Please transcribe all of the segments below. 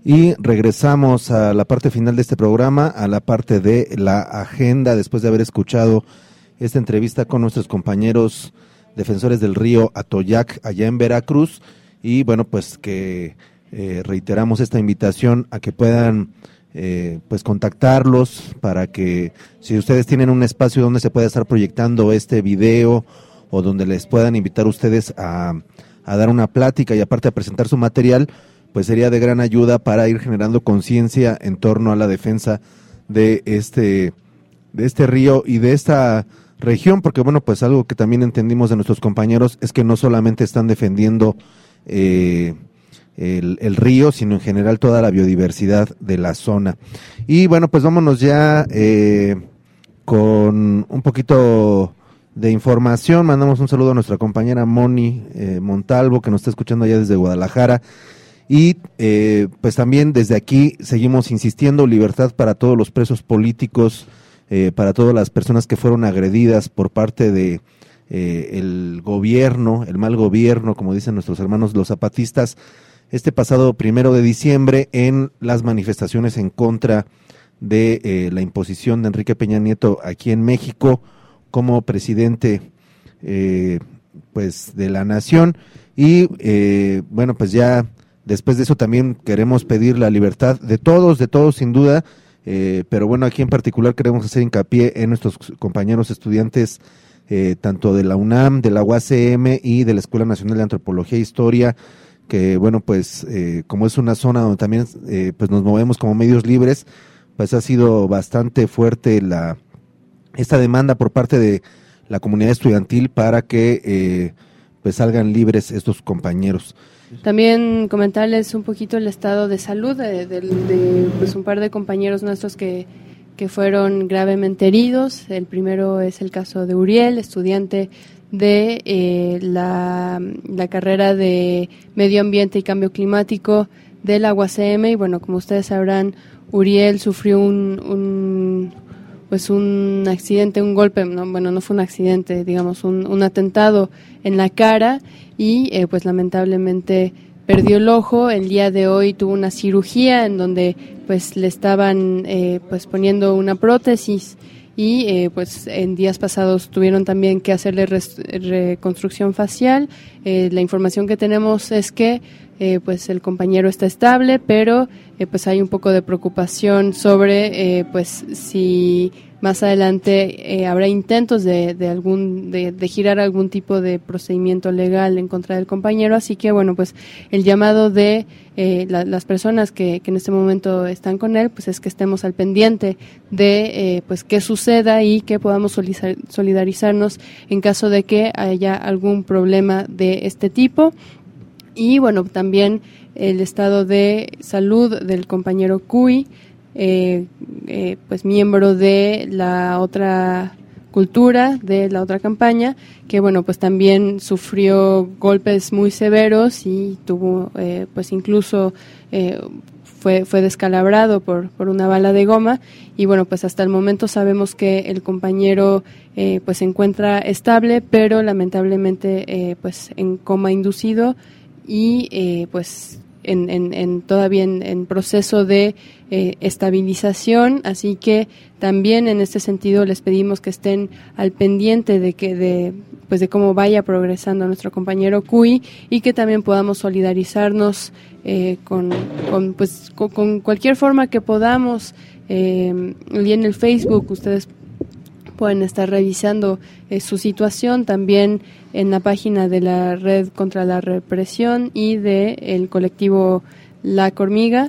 Y regresamos a la parte final de este programa, a la parte de la agenda, después de haber escuchado esta entrevista con nuestros compañeros defensores del río Atoyac, allá en Veracruz, y bueno, pues que reiteramos esta invitación a que puedan pues contactarlos para que si ustedes tienen un espacio donde se pueda estar proyectando este video o donde les puedan invitar ustedes a dar una plática y aparte a presentar su material, pues sería de gran ayuda para ir generando conciencia en torno a la defensa de este río y de esta región, porque bueno, pues algo que también entendimos de nuestros compañeros es que no solamente están defendiendo el río, sino en general toda la biodiversidad de la zona. Y bueno, pues vámonos ya con un poquito de información. Mandamos un saludo a nuestra compañera Moni Montalvo, que nos está escuchando allá desde Guadalajara. Y pues también desde aquí seguimos insistiendo, libertad para todos los presos políticos, para todas las personas que fueron agredidas por parte de el gobierno, el mal gobierno, como dicen nuestros hermanos los zapatistas, este pasado 1 de diciembre en las manifestaciones en contra de la imposición de Enrique Peña Nieto aquí en México como presidente pues de la nación. Y bueno, pues ya después de eso también queremos pedir la libertad de todos sin duda, pero bueno, aquí en particular queremos hacer hincapié en nuestros compañeros estudiantes, tanto de la UNAM, de la UACM y de la Escuela Nacional de Antropología e Historia, que bueno, pues como es una zona donde también pues nos movemos como medios libres, pues ha sido bastante fuerte esta demanda por parte de la comunidad estudiantil para que pues salgan libres estos compañeros. También comentarles un poquito el estado de salud de pues un par de compañeros nuestros que fueron gravemente heridos. El primero es el caso de Uriel, estudiante de la carrera de Medio Ambiente y Cambio Climático de la UACM. Y bueno, como ustedes sabrán, Uriel sufrió un accidente, un golpe, no fue un accidente, digamos, un atentado en la cara y pues lamentablemente perdió el ojo. El día de hoy tuvo una cirugía en donde pues le estaban pues poniendo una prótesis y pues en días pasados tuvieron también que hacerle reconstrucción facial. La información que tenemos es que pues el compañero está estable, pero pues hay un poco de preocupación sobre pues si más adelante habrá intentos de girar algún tipo de procedimiento legal en contra del compañero. Así que bueno, pues el llamado de las personas que en este momento están con él, pues es que estemos al pendiente de pues qué suceda y que podamos solidarizarnos en caso de que haya algún problema de este tipo. Y bueno, también el estado de salud del compañero Cuy, pues miembro de la otra cultura, de la otra campaña, que bueno, pues también sufrió golpes muy severos y tuvo pues incluso fue descalabrado por una bala de goma. Y bueno, pues hasta el momento sabemos que el compañero pues se encuentra estable, pero lamentablemente pues en coma inducido y pues todavía en proceso de estabilización. Así que también en este sentido les pedimos que estén al pendiente de cómo vaya progresando nuestro compañero Cuy y que también podamos solidarizarnos con cualquier forma que podamos. Y en el Facebook ustedes pueden estar revisando su situación, también en la página de la Red contra la Represión y del colectivo La Hormiga.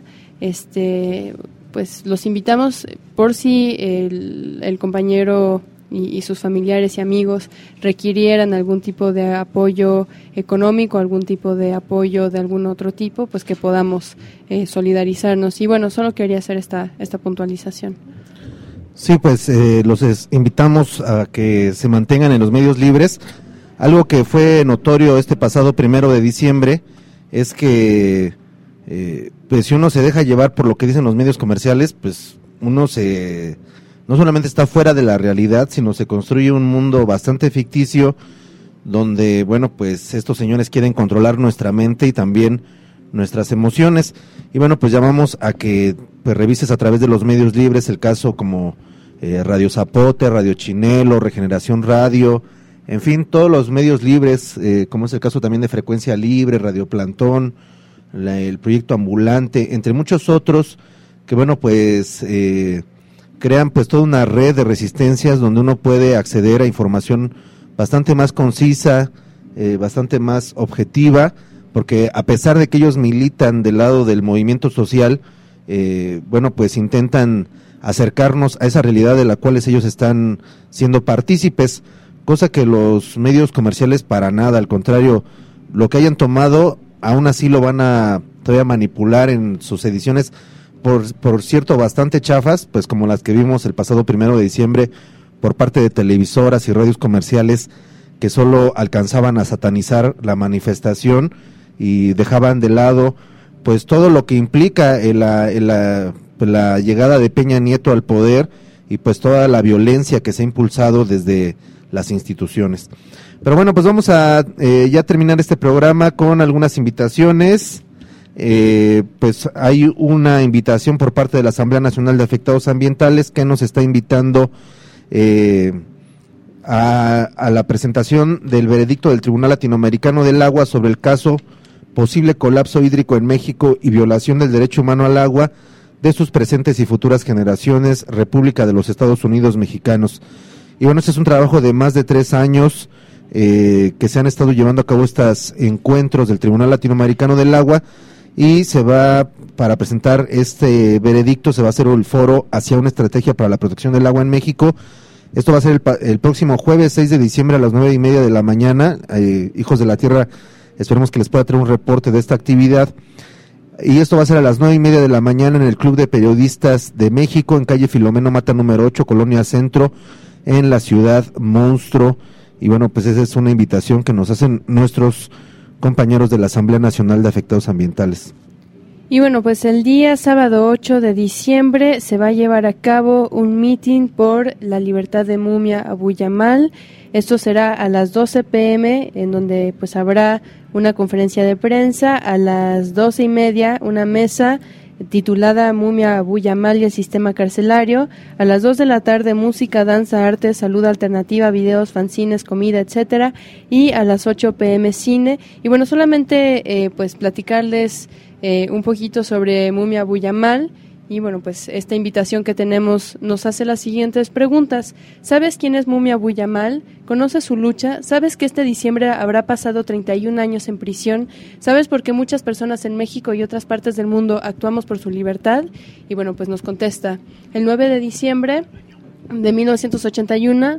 Pues los invitamos por si el compañero y sus familiares y amigos requirieran algún tipo de apoyo económico, algún tipo de apoyo de algún otro tipo, pues que podamos solidarizarnos. Y bueno, solo quería hacer esta puntualización. Sí, pues los invitamos a que se mantengan en los medios libres. Algo que fue notorio este pasado 1 de diciembre es que pues si uno se deja llevar por lo que dicen los medios comerciales, pues uno no solamente está fuera de la realidad, sino se construye un mundo bastante ficticio donde, bueno, pues estos señores quieren controlar nuestra mente y también nuestras emociones. Y bueno, pues llamamos a que pues revises a través de los medios libres el caso como Radio Zapote, Radio Chinelo, Regeneración Radio, en fin, todos los medios libres, como es el caso también de Frecuencia Libre, Radio Plantón, el Proyecto Ambulante, entre muchos otros, que bueno, pues crean pues toda una red de resistencias donde uno puede acceder a información bastante más concisa, bastante más objetiva, porque a pesar de que ellos militan del lado del movimiento social, bueno, pues intentan acercarnos a esa realidad de la cual ellos están siendo partícipes, cosa que los medios comerciales para nada, al contrario, lo que hayan tomado, aún así lo van a todavía manipular en sus ediciones, por cierto, bastante chafas, pues como las que vimos el pasado 1 de diciembre por parte de televisoras y radios comerciales que solo alcanzaban a satanizar la manifestación y dejaban de lado pues todo lo que implica la llegada de Peña Nieto al poder y pues toda la violencia que se ha impulsado desde las instituciones. Pero bueno, pues vamos a ya terminar este programa con algunas invitaciones. Pues hay una invitación por parte de la Asamblea Nacional de Afectados Ambientales que nos está invitando a la presentación del veredicto del Tribunal Latinoamericano del Agua sobre el caso posible colapso hídrico en México y violación del derecho humano al agua de sus presentes y futuras generaciones, República de los Estados Unidos Mexicanos. Y bueno, este es un trabajo de más de 3 años que se han estado llevando a cabo estos encuentros del Tribunal Latinoamericano del Agua, y se va, para presentar este veredicto, se va a hacer el foro hacia una estrategia para la protección del agua en México. Esto va a ser el próximo jueves 6 de diciembre a las 9:30 de la mañana. Hijos de la Tierra, esperemos que les pueda traer un reporte de esta actividad. Y esto va a ser a las 9:30 de la mañana en el Club de Periodistas de México, en calle Filomeno Mata número 8, Colonia Centro, en la ciudad Monstruo. Y bueno, pues esa es una invitación que nos hacen nuestros compañeros de la Asamblea Nacional de Afectados Ambientales. Y bueno, pues el día sábado 8 de diciembre se va a llevar a cabo un meeting por la libertad de Mumia Abu Jamal. Esto será a las 12 p.m, en donde pues habrá una conferencia de prensa. A las 12:30 una mesa titulada Mumia Abu Jamal y el sistema carcelario. A las 2 de la tarde música, danza, arte, salud alternativa, videos, fanzines, comida, etcétera. Y a las 8 p.m. cine. Y bueno, solamente pues platicarles un poquito sobre Mumia Abu Jamal. Y bueno, pues esta invitación que tenemos nos hace las siguientes preguntas. ¿Sabes quién es Mumia Abu Jamal? ¿Conoces su lucha? ¿Sabes que este diciembre habrá pasado 31 años en prisión? ¿Sabes por qué muchas personas en México y otras partes del mundo actuamos por su libertad? Y bueno, pues nos contesta. El 9 de diciembre de 1981,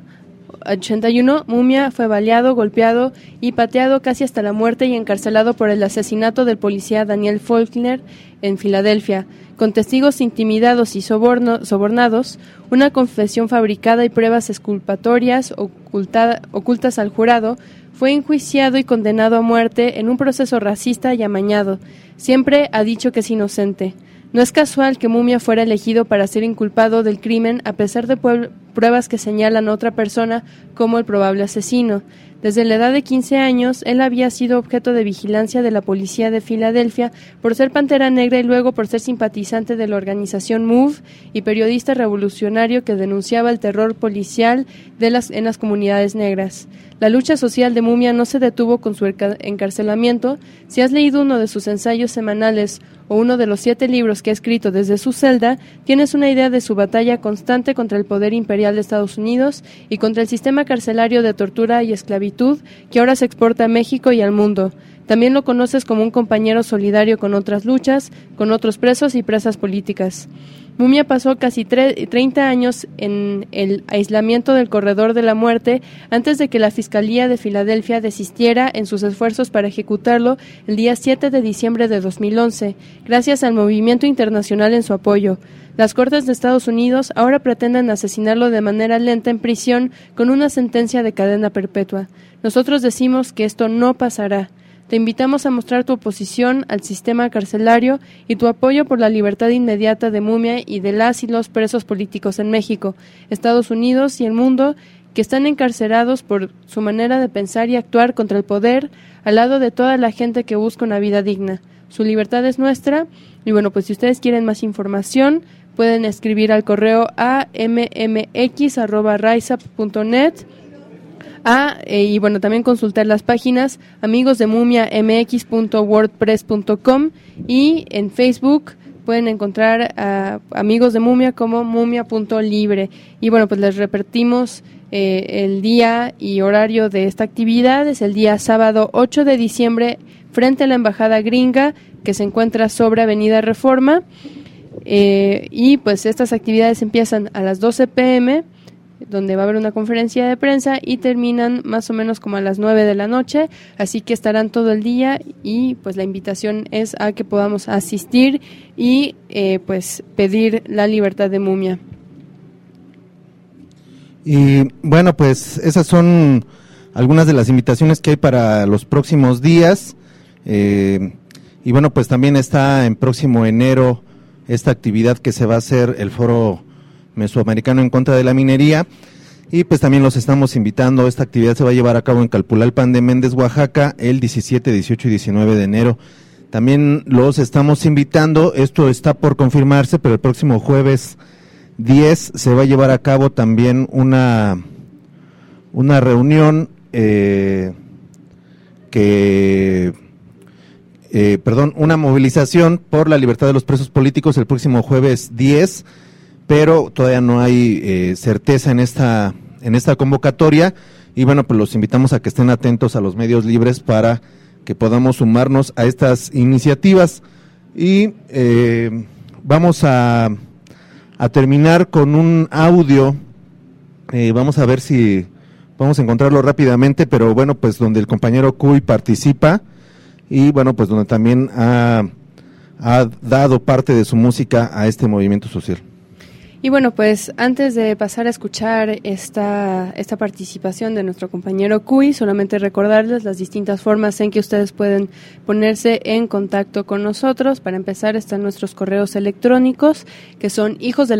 Mumia fue baleado, golpeado y pateado casi hasta la muerte y encarcelado por el asesinato del policía Daniel Faulkner en Filadelfia. Con testigos intimidados y sobornados, una confesión fabricada y pruebas exculpatorias ocultas al jurado, fue enjuiciado y condenado a muerte en un proceso racista y amañado. Siempre ha dicho que es inocente. No es casual que Mumia fuera elegido para ser inculpado del crimen a pesar de pruebas que señalan a otra persona como el probable asesino. Desde la edad de 15 años, él había sido objeto de vigilancia de la policía de Filadelfia por ser pantera negra y luego por ser simpatizante de la organización MOVE y periodista revolucionario que denunciaba el terror policial en las comunidades negras. La lucha social de Mumia no se detuvo con su encarcelamiento. Si has leído uno de sus ensayos semanales o uno de los 7 libros que ha escrito desde su celda, tienes una idea de su batalla constante contra el poder imperial de Estados Unidos y contra el sistema carcelario de tortura y esclavitud que ahora se exporta a México y al mundo. También lo conoces como un compañero solidario con otras luchas, con otros presos y presas políticas. Mumia pasó casi 30 años en el aislamiento del corredor de la muerte antes de que la Fiscalía de Filadelfia desistiera en sus esfuerzos para ejecutarlo el día 7 de diciembre de 2011, gracias al movimiento internacional en su apoyo. Las Cortes de Estados Unidos ahora pretenden asesinarlo de manera lenta en prisión con una sentencia de cadena perpetua. Nosotros decimos que esto no pasará. Te invitamos a mostrar tu oposición al sistema carcelario y tu apoyo por la libertad inmediata de Mumia y de las y los presos políticos en México, Estados Unidos y el mundo que están encarcelados por su manera de pensar y actuar contra el poder, al lado de toda la gente que busca una vida digna. su libertad es nuestra. Y bueno, pues si ustedes quieren más información, pueden escribir al correo a mmx@riseup.net. Y bueno, también consultar las páginas amigosdemumia.mx.wordpress.com, y en Facebook pueden encontrar a Amigos de Mumia como mumia.libre. Y bueno, pues les repetimos el día y horario de esta actividad. Es el día sábado 8 de diciembre frente a la Embajada Gringa, que se encuentra sobre Avenida Reforma. Y pues estas actividades empiezan a las 12 p.m., donde va a haber una conferencia de prensa, y terminan más o menos como a las 9 de la noche, así que estarán todo el día, y pues la invitación es a que podamos asistir y pues pedir la libertad de Mumia. Y bueno, pues esas son algunas de las invitaciones que hay para los próximos días, y bueno, pues también está en próximo enero esta actividad que se va a hacer, el Foro Mesoamericano en contra de la minería, y pues también los estamos invitando. Esta actividad se va a llevar a cabo en Calpulalpan de Méndez, Oaxaca, el 17, 18 y 19 de enero. También los estamos invitando, esto está por confirmarse, pero el próximo jueves 10 se va a llevar a cabo también una reunión una movilización por la libertad de los presos políticos el próximo jueves 10, pero todavía no hay certeza en esta convocatoria, y bueno, pues los invitamos a que estén atentos a los medios libres para que podamos sumarnos a estas iniciativas. Y vamos a terminar con un audio, vamos a ver si vamos a encontrarlo rápidamente, pero bueno, pues donde el compañero Cuy participa, y bueno, pues donde también ha dado parte de su música a este movimiento social. Y bueno, pues antes de pasar a escuchar esta participación de nuestro compañero Cuy, solamente recordarles las distintas formas en que ustedes pueden ponerse en contacto con nosotros. Para empezar, están nuestros correos electrónicos, que son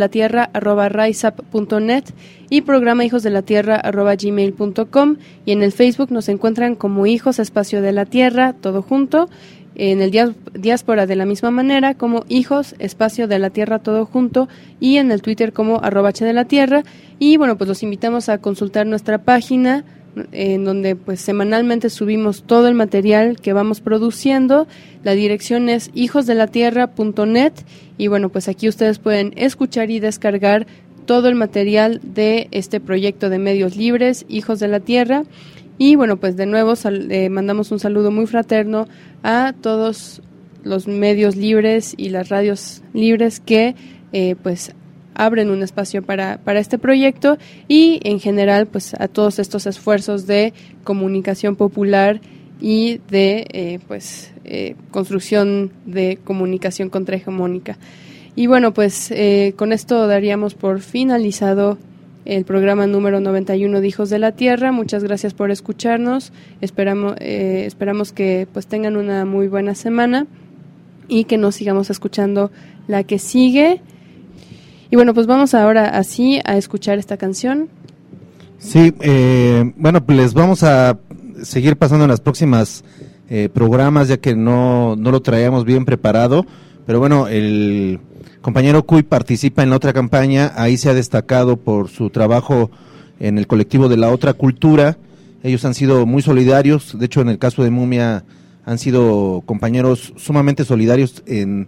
hijosdelatierra@riseup.net y programa hijosdelatierra@gmail.com, y en el Facebook nos encuentran como Hijos Espacio de la Tierra, todo junto. En el Diáspora de la misma manera, como Hijos Espacio de la Tierra, todo junto, y en el Twitter como @h de la Tierra. Y bueno, pues los invitamos a consultar nuestra página, en donde pues semanalmente subimos todo el material que vamos produciendo. La dirección es hijosdelatierra.net, y bueno, pues aquí ustedes pueden escuchar y descargar todo el material de este proyecto de medios libres, Hijos de la Tierra. Y bueno, pues de nuevo mandamos un saludo muy fraterno a todos los medios libres y las radios libres que pues abren un espacio para este proyecto, y en general pues a todos estos esfuerzos de comunicación popular y de construcción de comunicación contrahegemónica. Y bueno, pues con esto daríamos por finalizado el programa número 91 de Hijos de la Tierra. Muchas gracias por escucharnos. Esperamos que pues tengan una muy buena semana y que nos sigamos escuchando la que sigue. Y bueno, pues vamos ahora así a escuchar esta canción. Sí, bueno, pues les vamos a seguir pasando en las próximas programas, ya que no lo traíamos bien preparado, pero bueno, el compañero Cuy participa en la otra campaña, ahí se ha destacado por su trabajo en el colectivo de la otra cultura. Ellos han sido muy solidarios, de hecho en el caso de Mumia han sido compañeros sumamente solidarios y en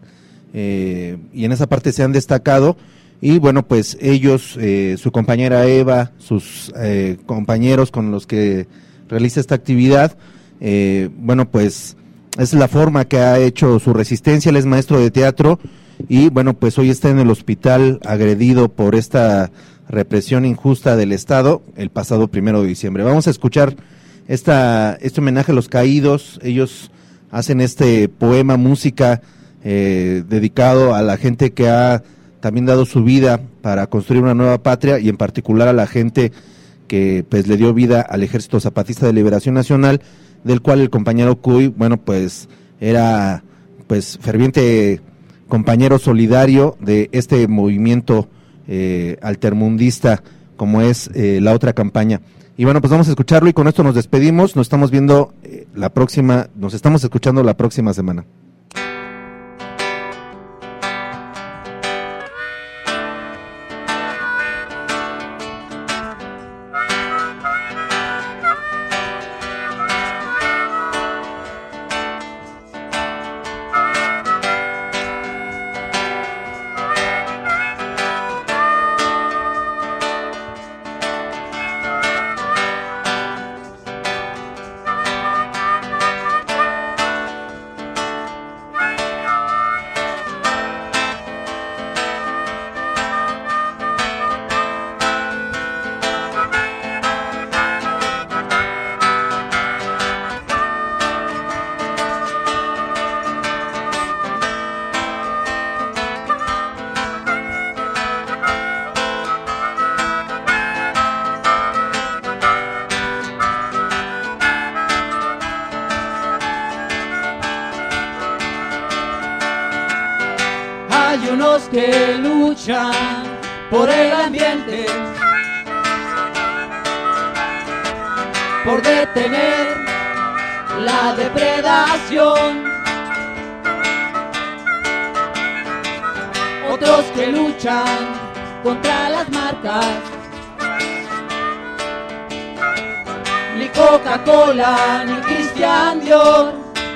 esa parte se han destacado. Y bueno, pues ellos, su compañera Eva, sus compañeros con los que realiza esta actividad, bueno, pues es la forma que ha hecho su resistencia. Él es maestro de teatro y bueno, pues hoy está en el hospital agredido por esta represión injusta del Estado el pasado 1 de diciembre. Vamos a escuchar este homenaje a los caídos. Ellos hacen este poema, música, dedicado a la gente que ha también dado su vida para construir una nueva patria, y en particular a la gente que pues le dio vida al Ejército Zapatista de Liberación Nacional, del cual el compañero Cuy, bueno, pues era pues ferviente compañero solidario de este movimiento altermundista como es la otra campaña. Y bueno, pues vamos a escucharlo y con esto nos despedimos. Nos estamos escuchando la próxima semana. Hay unos que luchan por el ambiente, por detener la depredación. Otros que luchan contra las marcas, ni Coca-Cola ni Christian Dior.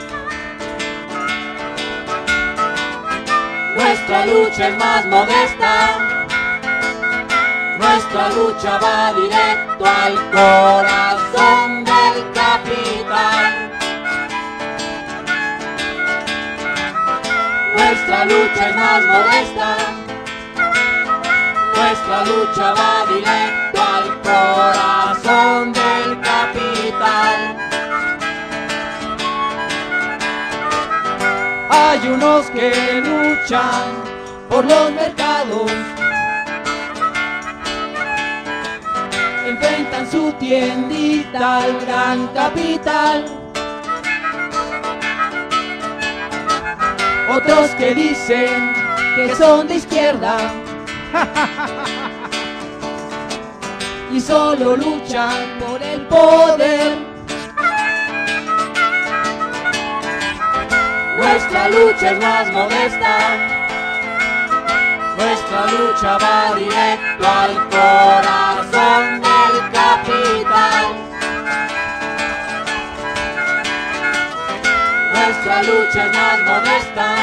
Nuestra lucha es más modesta, nuestra lucha va directo al corazón del capital. Nuestra lucha es más modesta, nuestra lucha va directo al corazón del capital. Hay unos que luchan por los mercados, enfrentan su tiendita al gran capital. Otros que dicen que son de izquierda y solo luchan por el poder. Nuestra lucha es más modesta, nuestra lucha va directo al corazón del capital. Nuestra lucha es más modesta,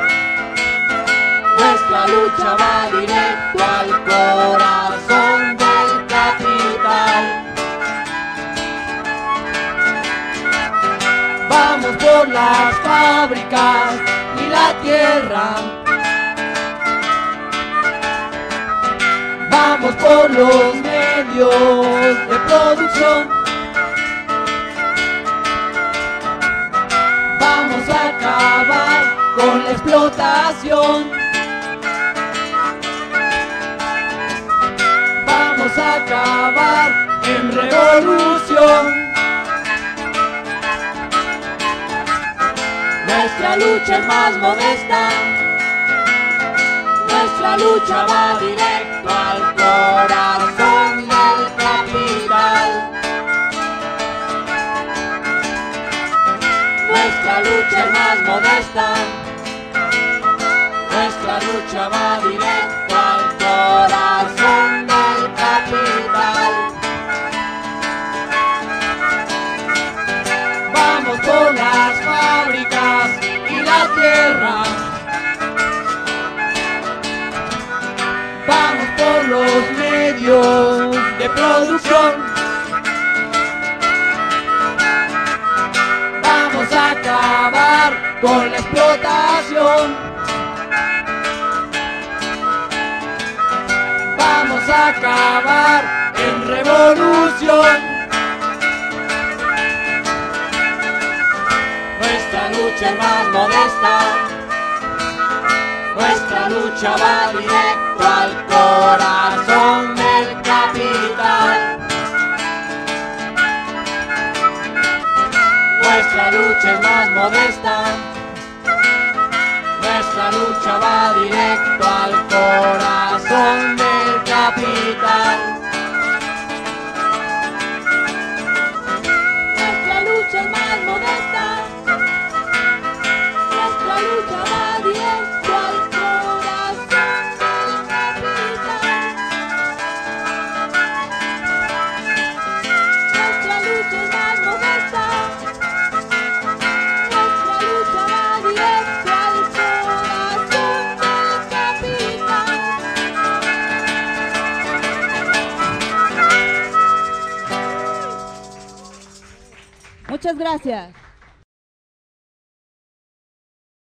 nuestra lucha va directo al corazón del capital. Vamos por las fábricas y la tierra, vamos por los medios de producción, vamos a acabar con la explotación, vamos a acabar en revolución. Nuestra lucha es más modesta, nuestra lucha va directo al corazón del capital. Nuestra lucha es más modesta, nuestra lucha va directo al corazón del capital. Vamos por las fábricas y la tierra, vamos por los medios de producción, vamos a acabar con la explotación, vamos a acabar en revolución. Nuestra lucha es más modesta, nuestra lucha va directo al corazón del capital. Nuestra lucha es más modesta, nuestra lucha va directo al corazón del capital. Nuestra lucha es más modesta, nuestra lucha va directo al corazón del capital. Nuestra lucha es más modesta, nuestra lucha va directo al corazón del capital. Muchas gracias.